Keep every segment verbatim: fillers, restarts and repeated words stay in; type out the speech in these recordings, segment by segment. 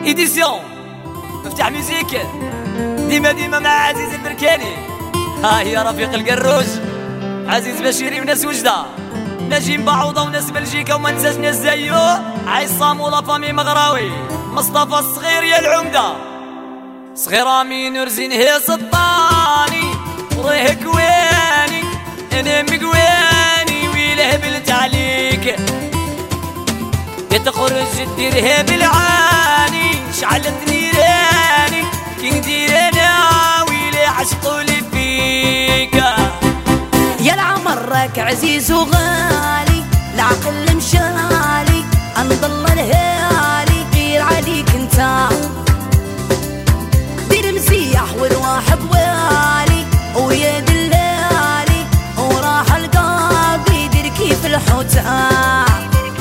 إيديسيون مفتاح ميوزيك ديما ديما مع عزيز البركاني. ها هي رفيق القروج عزيز بشيري وناس وجدة، ناجي بعوضة وناس بلجيكا، وما ننساش ناس زيو عصام ولا فامي مغراوي، مصطفى الصغير يا العمدة، صغيرة مينور زين هي سطاني وريه كواني انا مقواني ويله بلت عليك يتخرج ديرها بالعاني شعلت نيراني كي ندير انا ويلي عشقولي فيك يا العمرك عزيز وغالي العقل مشالي انضل الهالي غير عليك انت دير مسيح ورواح بوالي ويا دلالي وراح القلب يدير كيف الحوتة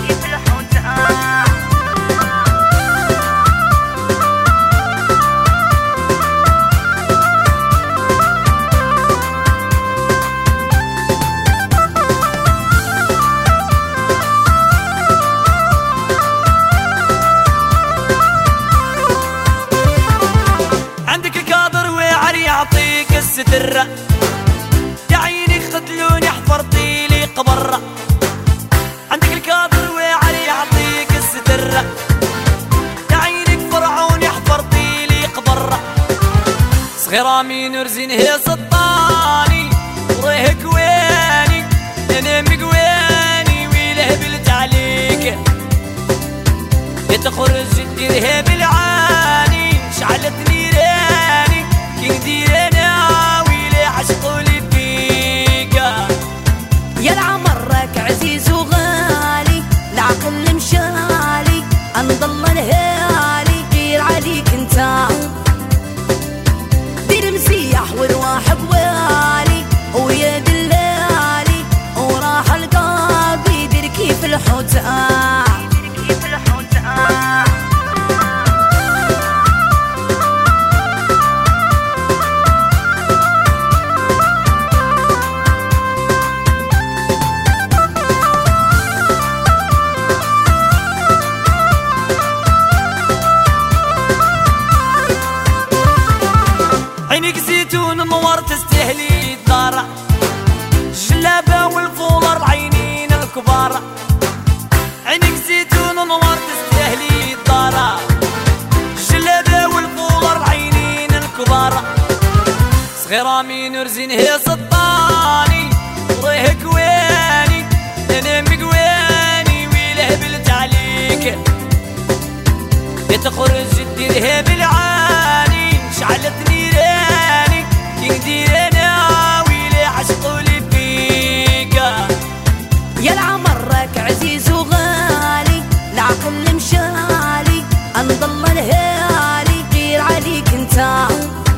يعطيك الستر يا عينك قتلوني حفرتي لي قبر، عندك الكاظر وعلي يعطيك الستر يا عينك فرعوني حفرتي لي قبر، صغيرة مينور زين هي سطاني وريه كواني انا مقواني ويله بلت عليك يتخرج ديرها بالعاني شعلت نيراني كي ندير انا ويلي عشقولي فيك يا العمرك عزيز وغالي العقل مشالي انضل الهالي غير عليك انت دير مسيح ورواح بوالي ويا دلالي وراح القلب يدير كيف الحوتة كيف الحوتة عينيك زيتون نور تستهلي الدار الجلابة والفولر عينين الكبار، عينيك زيتون نور تستهلي الدار الجلابة والفولر عينين الكبار، صغيرة مينور زين هي سطاني وريه كواني انا مقواني ويله بلت عليك يتخرج ديرها بالعاني شعلت نيراني كي ندير انا ويلي عشقولي فيك يا العمرك عزيز وغالي العقل مشالي انضل الهالي غير عليك انت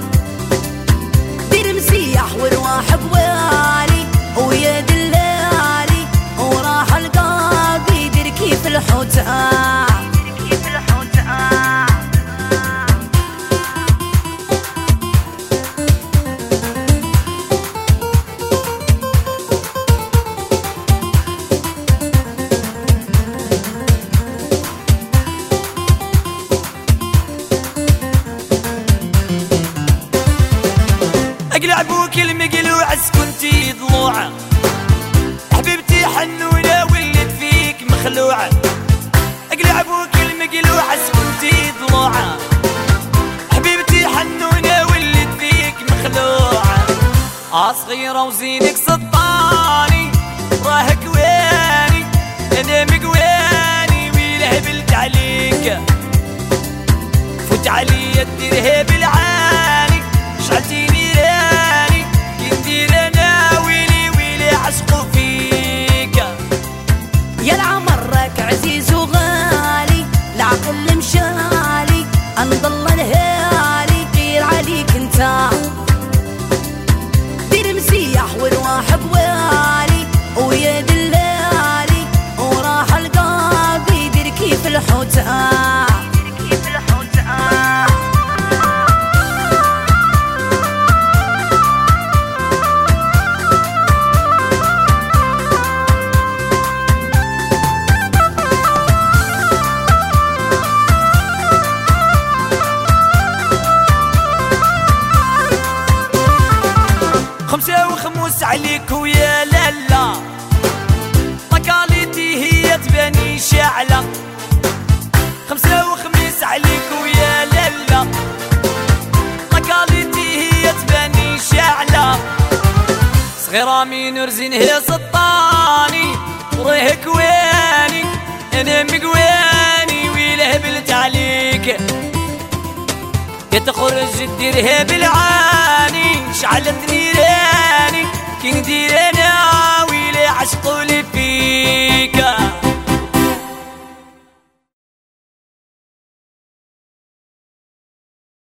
دير مسيح ورواح بوالي ويا دلالي وراح القلب يدير كيف الحوتة كيف الحوتة اقلع بوك المقلوع سكنتي ضلوعه حبيبتي حنونه ولد فيك مخلوعه، اقلع بوك المقلوع سكنتي ضلوعه حبيبتي حنونه ولد فيك مخلوعه، اه صغيره وزينك سطاني راه كواني انا مقواني ويله بلت عليك فوت عليا ديرها بالعاني شعلتي نيراني كي ندير انا ويلي ويلي عشقو فيك يا العمرك عزيز وغالي العقل مشالي انضل الهالي غير عليك انت دير مسيح ورواح بوالي ويا دلالي وراح القلب يدير كيف الحوتة كيف الحوتة عليك ويا لالا مكاليتي هي تباني شاعلة خمسة وخميس عليك ويا لالا مكاليتي هي تباني شاعلة صغيرة من رزين هي سطاني وريه كواني انا مقواني ويله بلت عليك يتخرج الدير هي بالعاني